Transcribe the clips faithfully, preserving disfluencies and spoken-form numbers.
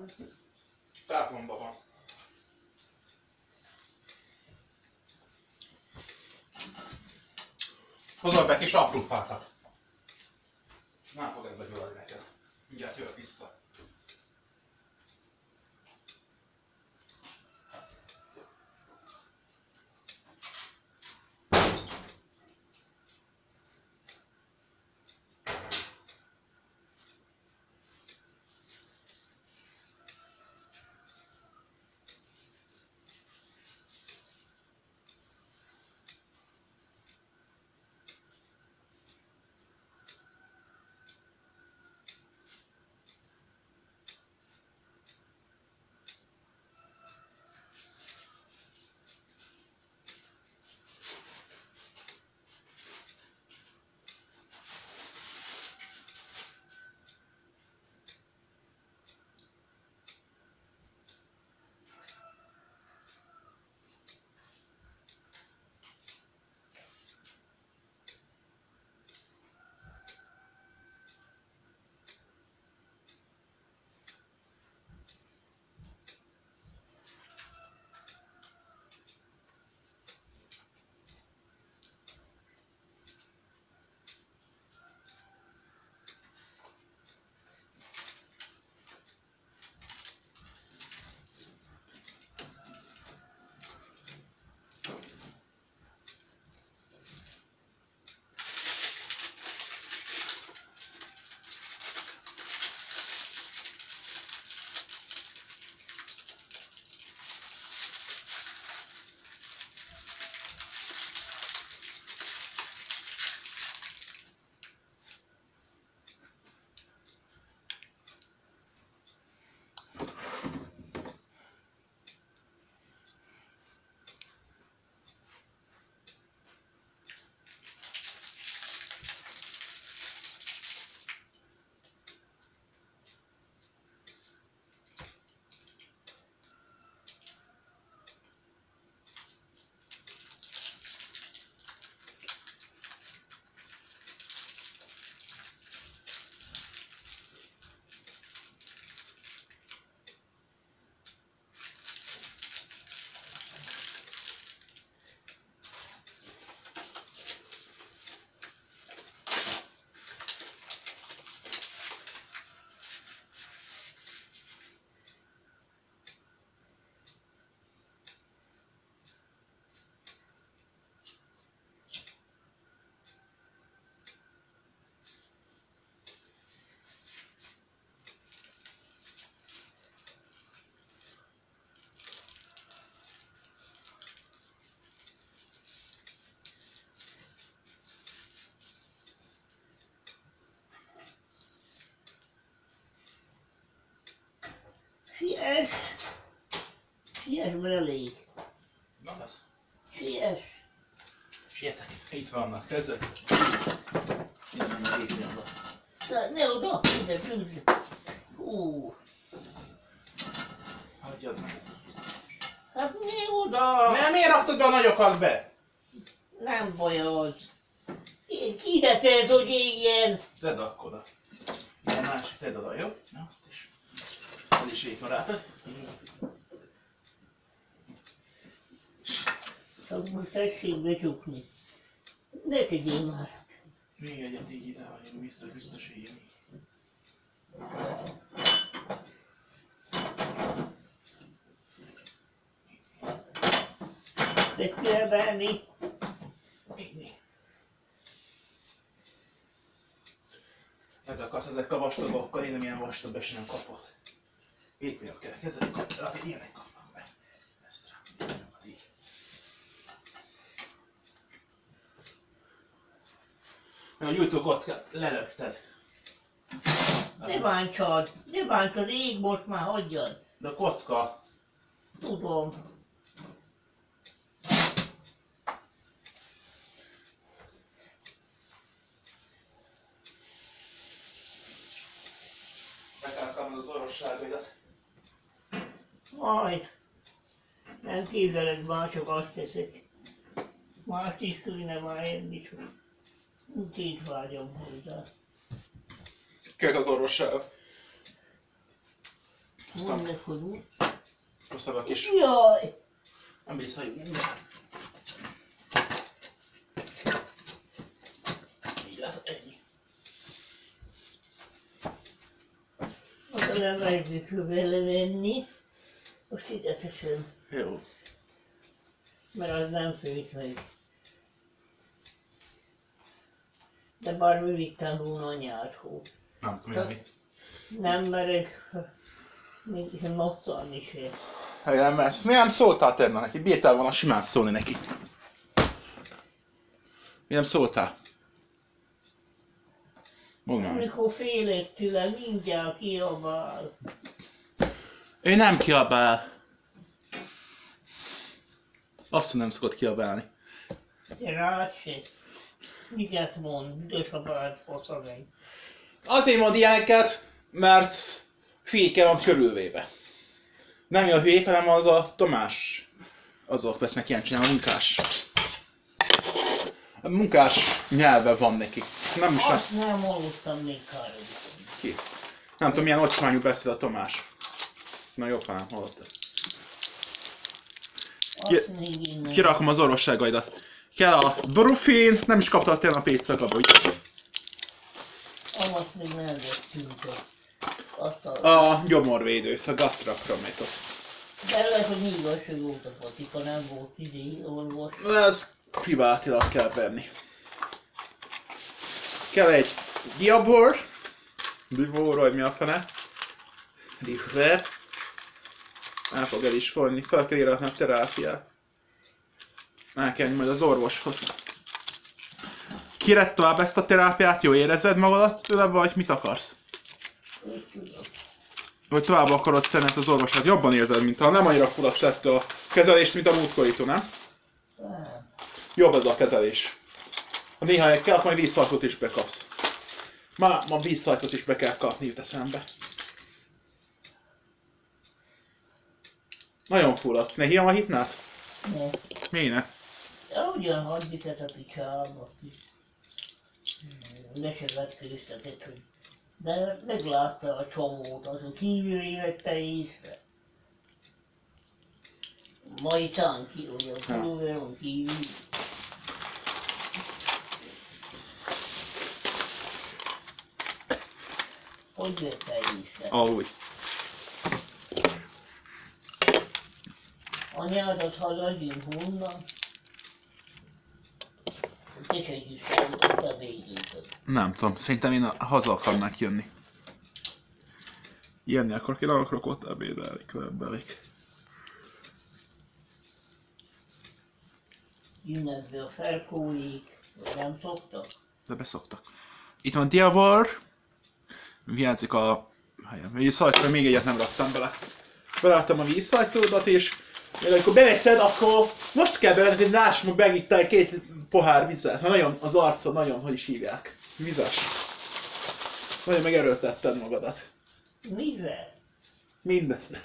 Telefonban van. Hozol be kis apró fákat. Nem fog ez begyullani neked. Mindjárt jövök vissza. Siess! Siess, mert elég. Na az? Siess! Sietek, itt vannak, között. Nem, nem, lépj oda. Ne, ne oda, ide, tűzd. Hú. Hagyjad meg. Hát ne oda! Nem, miért raktad be a nagyokat be? Nem baj az. Ide tedd, hogy égjen. Tedd akkor oda. Itt a másik, tedd oda, jó? Na, azt is. Ez is így maráltad. Csak most tessék becsukni. Ne tegyél már. Még egyet így ide, hogy biztos, biztos így jön. De kell venni. Így. Hát akarsz ezek a vastagokkal, én nem ilyen vastag be sem kapott. Ékonyabb kell kezelni, kapni, hát ilyenek kapnak be. Ezt rá, így. A gyújtókockát lelökted. Ne bántsad, ne bántsad, ég most már, hagyjad. De a kocka. Tudom. Be kell kapnod az orvosságaidat. Majd. Nem képzeled, mások azt teszek. Mást is kéne már enni, csak nincs vágyam hozzá. Kell az orvosság. Mondd meg, hogy mi. Hoztam a kis... Jaj! Nem bírsz hagyni. Így látod, ennyi. Oda nem együtt belevenni. Most ide teszem, Jó. mert az nem főt meg. De bár rövidten volna a nyárhó. Nem tudom, mi. Nem merek, még mozdulni se. Nem, mert nem szóltál tenne neki, bírtál volna simán szólni neki. Mi nem szóltál? Mondd már. Amikor félek tőle, mindjárt kiabál. Ő nem kiabál. Abszolút nem szokott kiabálni. Te rád se. Miket mond, büdös a bárt fasza meg. Azért mond ilyeneket, mert hülyékkel van körülvéve. Nem a hülyék, hanem az a Tamás. Azok vesznek ilyen csinálni, a munkás. A munkás nyelve van neki. Nem is Azt nem hallottam még káromikor. ki. Nem tudom, milyen ocsmányú beszél a Tamás. Na jó, nem hallottad. Azt még én nem. Kirakom az orvosságaidat. Kell a Dorofin, nem is kaptad tényleg a pécszakaba, úgy. Amat még nem vettünk a... Azt a... A gyomorvédőt, a gastracrometot. De lehet, hogy nyilván se volt a patika, nem volt idé orvos. Ez privátilag kell venni. Kell egy Diavor. Divor, vagy mi a fene. Divre. El fog el is folyni, fel kell íratni a terápiát. El kell majd az orvoshoz. Kired tovább ezt a terápiát? Jó érzed magadat tőle, vagy mit akarsz? Úgy tudom. Vagy tovább akarod szedni ezt az orvosat? Jobban érzed, mint ha nem annyira fulat szedte a kezelést, mint a múltkorító, nem? Nem. Jobb ez a kezelés. Ha néha kell, majd vízszajtot is bekapsz. Ma, ma vízszajtot is be kell kapni, jut eszembe. Nagyon fulladsz. Ne hívom a hitnát? Ne. Miért ne? De ugyan hagyjuk ezt a picsába. De se vetkőztetett, hogy... De meglátta a csomót, azon kívül vette észre. Mai tanki, ugye a pulóveron kívül. Hogy vette észre? Ahogy. Anyádat hazagyünk honnan? Te se gyűjtsd a védőket. Nem tudom, szerintem én haza akarnák jönni. Jönni akkor én akarok ott ebédelni, klebbelik. Jönnek be a ferkóik, vagy nem szoktak? De beszoktak. Itt van Diavor. Hiányzik a helyem. Vízszajtóra még egyet nem raktam bele. Beleadtam a vízszajtódat és mert amikor beveszed, akkor most kell bevenni, hogy láss, meg megittál két pohár vizet. Ha nagyon, az arcod nagyon, hogy is hívják. Vizes. Nagyon megerőltetted magadat. Mivel? Mindent.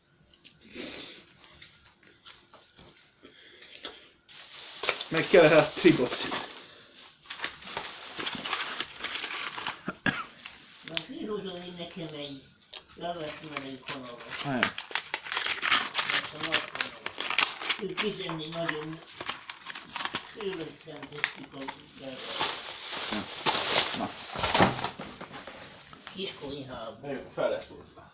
Meg kell a tribocin. Na kihozom én nekem egy levesmerő kanalat. Nem. Ezt a nagy kanalat. Ő kizenni nagyon főlegszem teszik a berre. Na. Kis konyhában. Jó, fel lesz hozzá.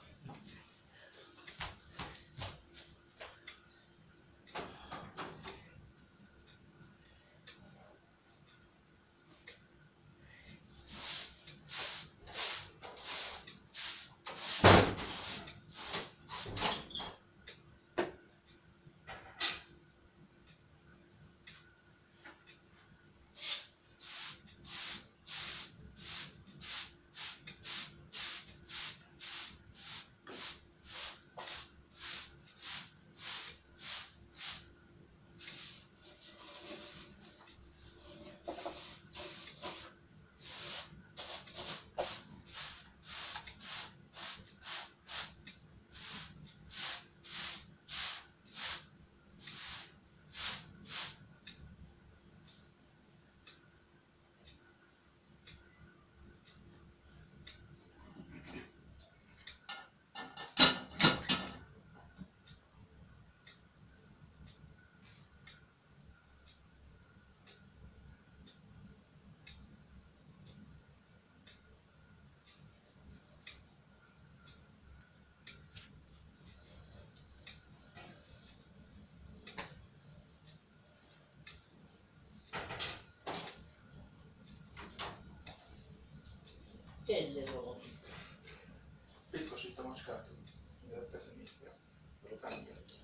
egyre rossz. Piszkos itt a macskát, de teszem így. Utána még egy.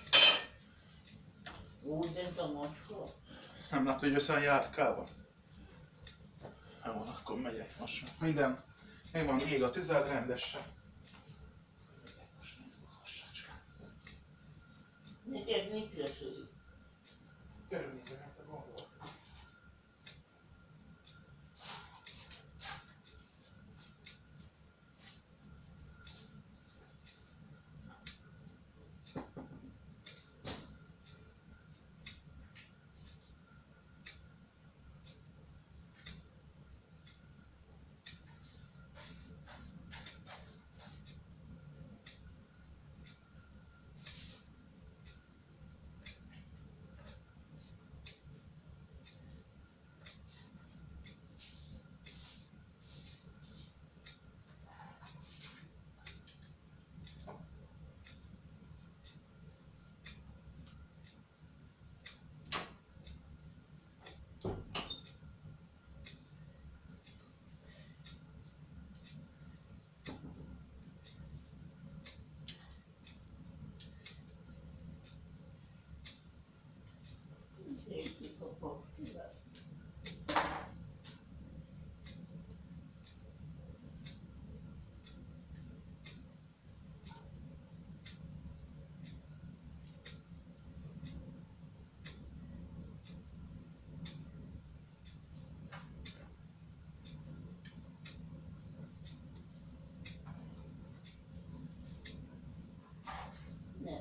Úgy dönt a macska. Nem látta, hogy össze a járkával? Jó, akkor megyek most. Minden. Még van ég a tüzed rendesen. Megyek most még a lassacskán. Neked mit lesz? Körülnézek, hát a gondol. Szép a papírra. Ne.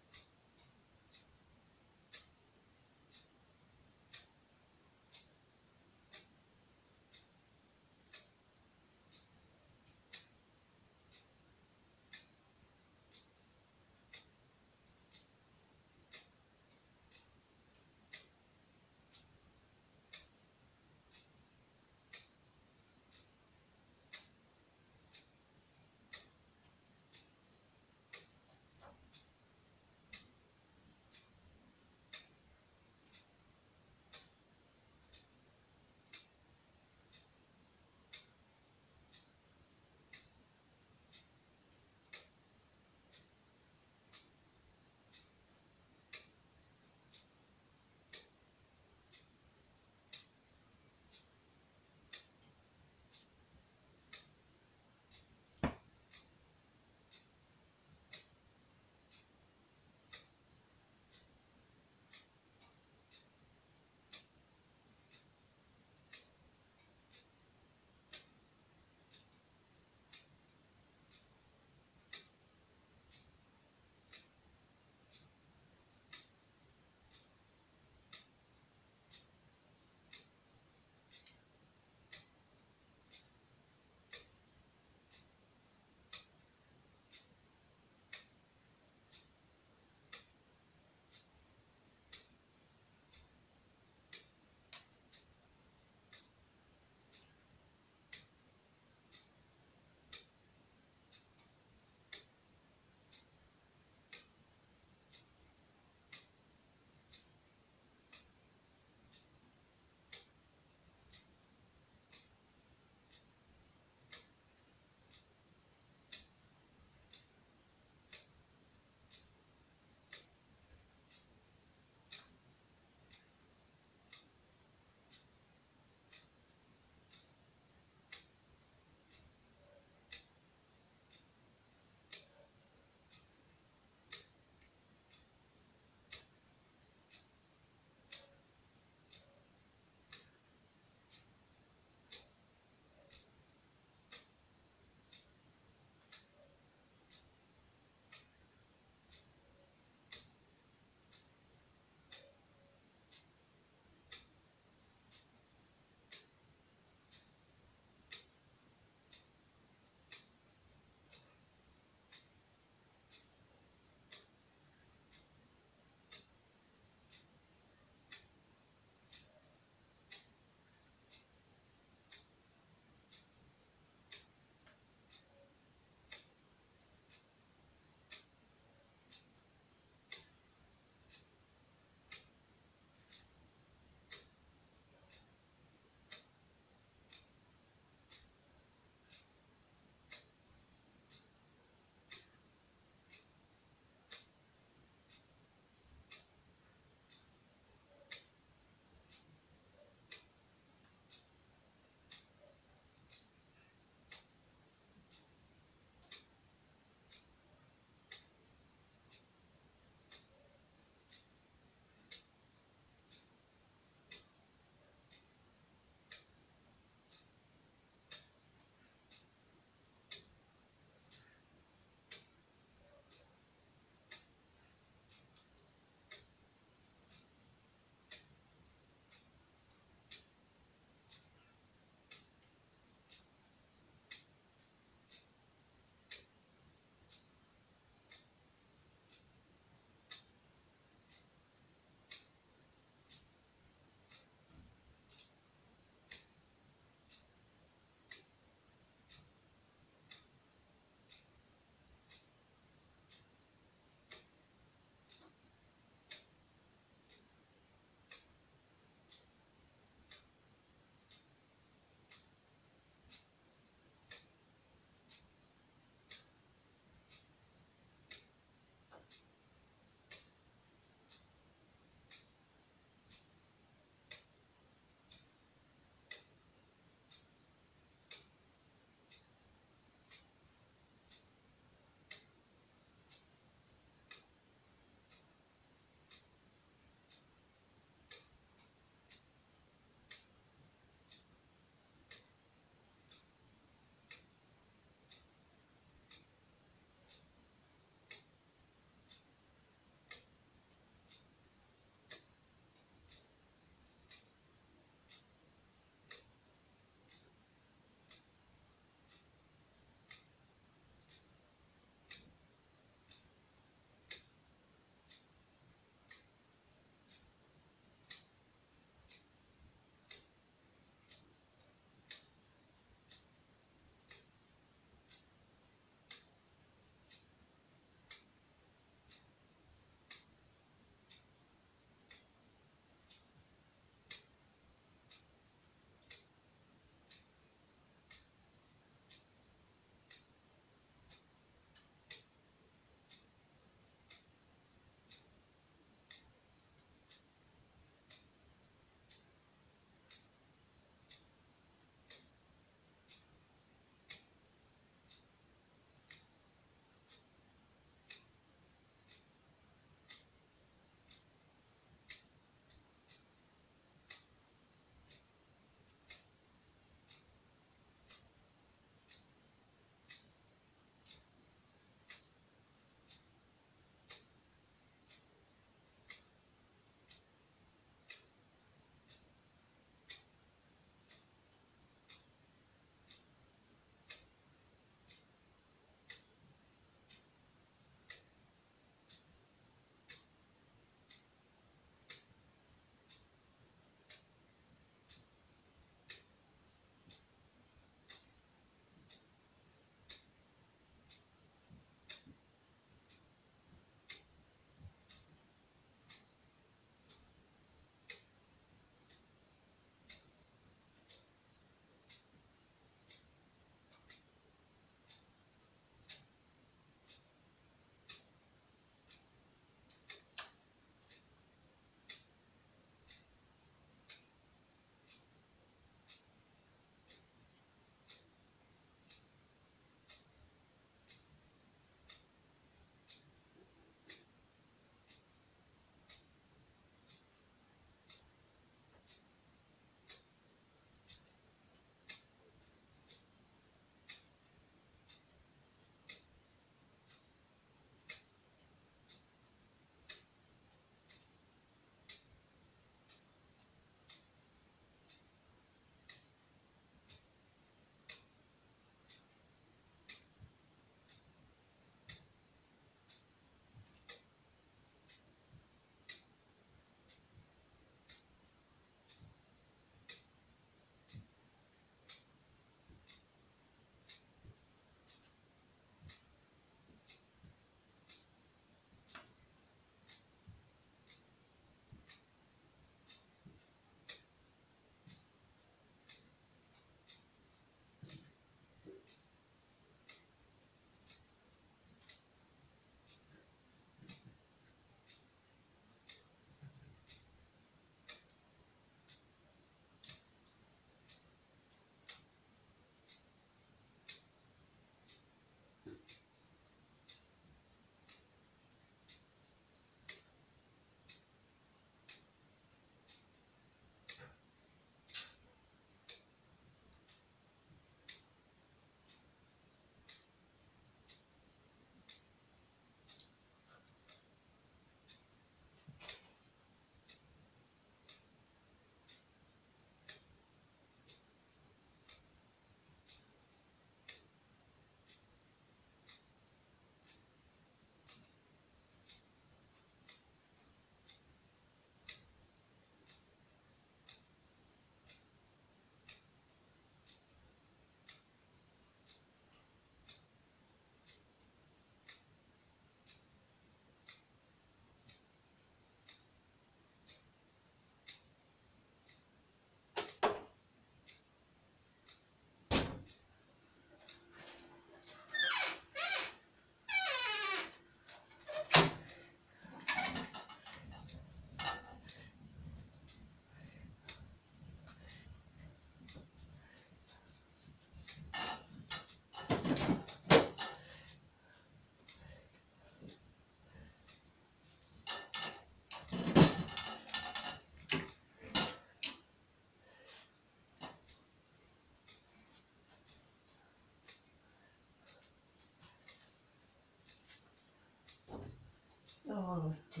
Hallottél?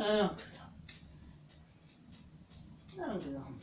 Nem tudom. Nem tudom.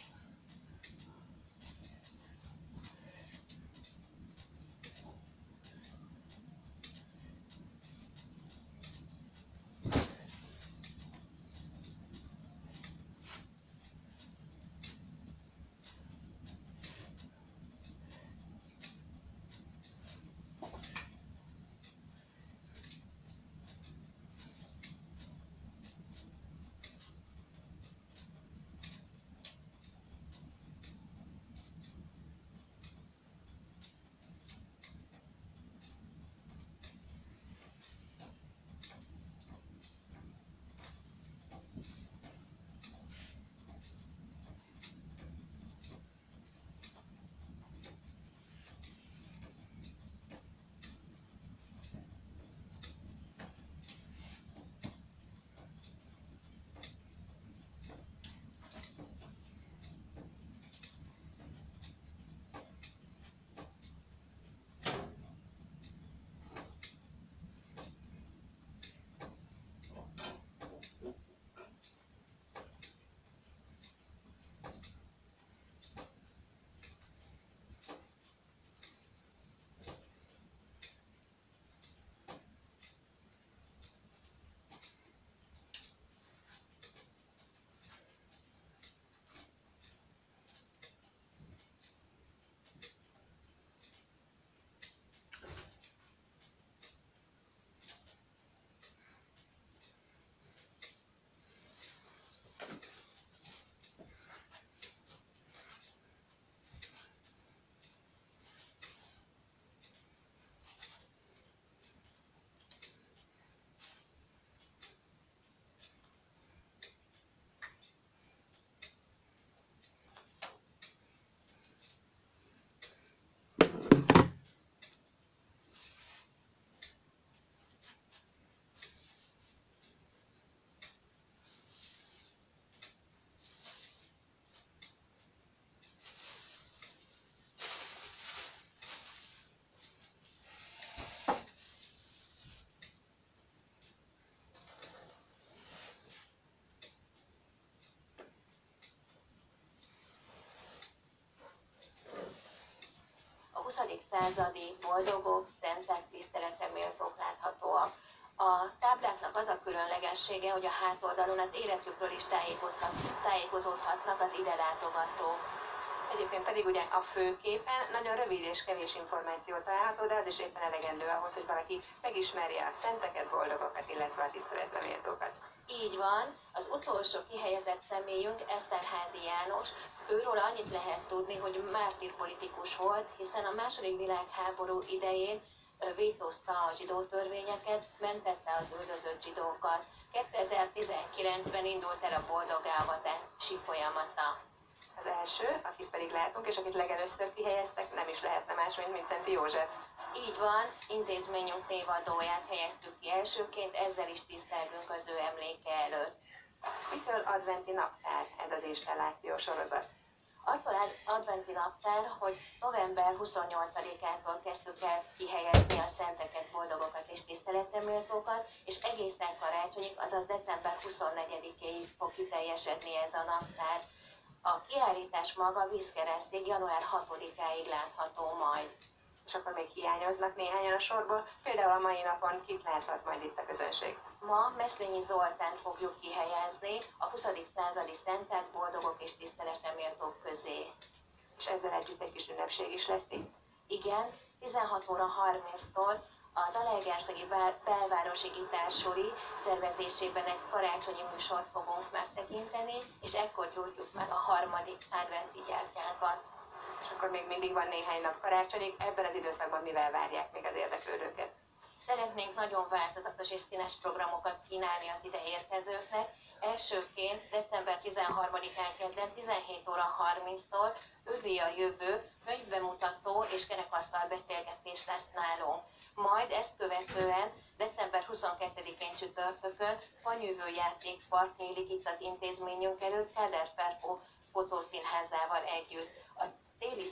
A huszadik századi boldogok, szentek, tiszteletre méltók láthatóak. A tábláknak az a különlegessége, hogy a hátoldalon az életükről is tájékozódhatnak az ide látogatók. Egyébként pedig ugye a főképen nagyon rövid és kevés információ található, de az is éppen elegendő ahhoz, hogy valaki megismerje a szenteket, boldogokat, illetve a tiszteletre méltókat. Így van, az utolsó kihelyezett személyünk Eszterházy János. Őről annyit lehet tudni, hogy mártír politikus volt, hiszen a második világháború idején vétózta a zsidó törvényeket, mentette az üldözött zsidókat. kétezer-tizenkilencben indult el a boldogávatási folyamata. Az első, akit pedig látunk, és akit legelőször kihelyeztek, nem is lehetne más, mint Mindszenty József. Így van, intézményünk névadóját helyeztük ki elsőként, ezzel is tisztelgünk az ő emléke előtt. Mitől adventi naptár ez az installáció sorozat? Attól adventi naptár, hogy november huszonnyolcadikától kezdtük el kihelyezni a szenteket, boldogokat és tiszteletre méltókat, és egészen karácsonyig, azaz december huszonnegyedikéig fog kiteljesedni ez a naptár. A kiállítás maga vízkeresztig január hatodikáig látható majd. És akkor még hiányoznak néhányan a sorból, például a mai napon kit láthat majd itt a közönség? Ma Meszlényi Zoltánt fogjuk kihelyezni a huszadik századi szentek, boldogok és tiszteletre méltók közé. És ezzel együtt egy kis ünnepség is lesz itt? Igen, tizenhat óra harminctól az Zalaegerszegi belvárosi gitársuli szervezésében egy karácsonyi műsort fogunk megtekinteni, és ekkor gyújtjuk meg a harmadik adventi gyertyákat. És akkor még mindig van néhány nap karácsonyig, ebben az időszakban mivel várják még az érdeklődőket? Szeretnénk nagyon változatos és színes programokat kínálni az ide érkezőknek. Elsőként december tizenharmadikán kedden tizenhét óra harminctól Övé a jövő könyvbemutató és kerekasztal beszélgetés lesz nálunk. Majd ezt követően december huszonkettedikén csütörtökön Fanyűvő játékpark nyílik itt az intézményünk előtt Kádár Ferkó fotószínházával együtt. A téli szünidő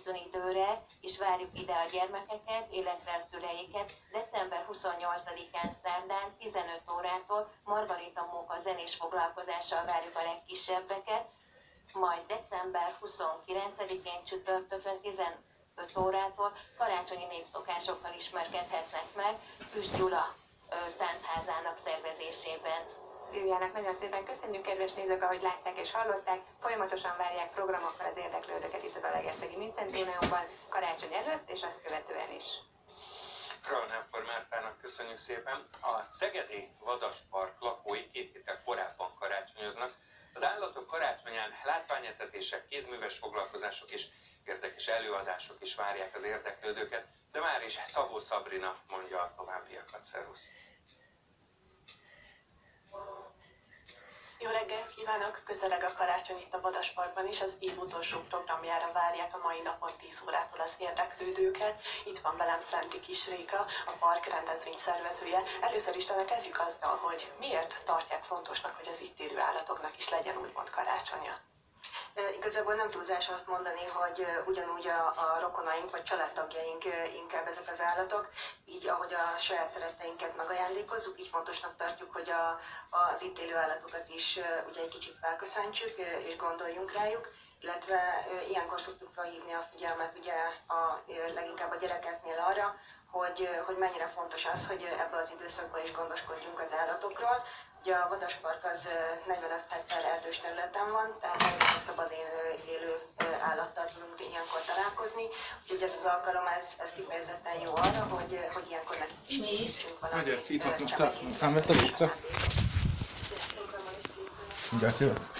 jövőre, és várjuk ide a gyermekeket, illetve a szüleiket december huszonnyolcadikán szerdán tizenöt órától Margarita Móka zenés foglalkozással várjuk a legkisebbeket, majd december huszonkilencedikén csütörtökön tizenöt órától karácsonyi népszokásokkal ismerkedhetnek meg Üst Gyula ö, táncházának szervezésében. Liliának nagyon szépen köszönjük, kedves nézők, ahogy látták és hallották. Folyamatosan várják programokkal az érdeklődőket itt a Zalaegerszegi Mintcentriumban, karácsony előtt és azt követően is. Kralnánfar Mártának köszönjük szépen. A szegedi Vadaspark lakói két héttel korábban karácsonyoznak. Az állatok karácsonyán látványetetések, kézműves foglalkozások és érdekes előadások is várják az érdeklődőket, de már is Szabó Szabrina mondja a továbbiakat. Szervusz! Jó reggelt kívánok! Közeleg a karácsony itt a Vadasparkban is, az év utolsó programjára várják a mai napon tíz órától az érdeklődőket. Itt van velem Szenti Kis Réka, a park rendezvény szervezője. Először is talán kezdjük azzal, hogy miért tartják fontosnak, hogy az itt élő állatoknak is legyen úgymond karácsonya. Igazából nem túlzás azt mondani, hogy ugyanúgy a, a rokonaink vagy családtagjaink inkább ezek az állatok, így ahogy a saját szeretteinket megajándékozzuk, így fontosnak tartjuk, hogy a, az itt élő állatokat is ugye egy kicsit felköszöntsük és gondoljunk rájuk, illetve ilyenkor szoktuk felhívni a figyelmet ugye a, leginkább a gyerekeknél arra, hogy, hogy mennyire fontos az, hogy ebben az időszakban is gondoskodjunk az állatokról. Ugye a Vadaspark az negyvenöt hektár erdős területen van, tehát nagyon szabad élő állattal tudunk ilyenkor találkozni. Úgyhogy ez az alkalom, ez, ez kifejezetten jó arra, hogy, hogy ilyenkor nekik is készítsünk valami. Megyek, itt hagyom, nem vettem észre. Mindjárt jövök.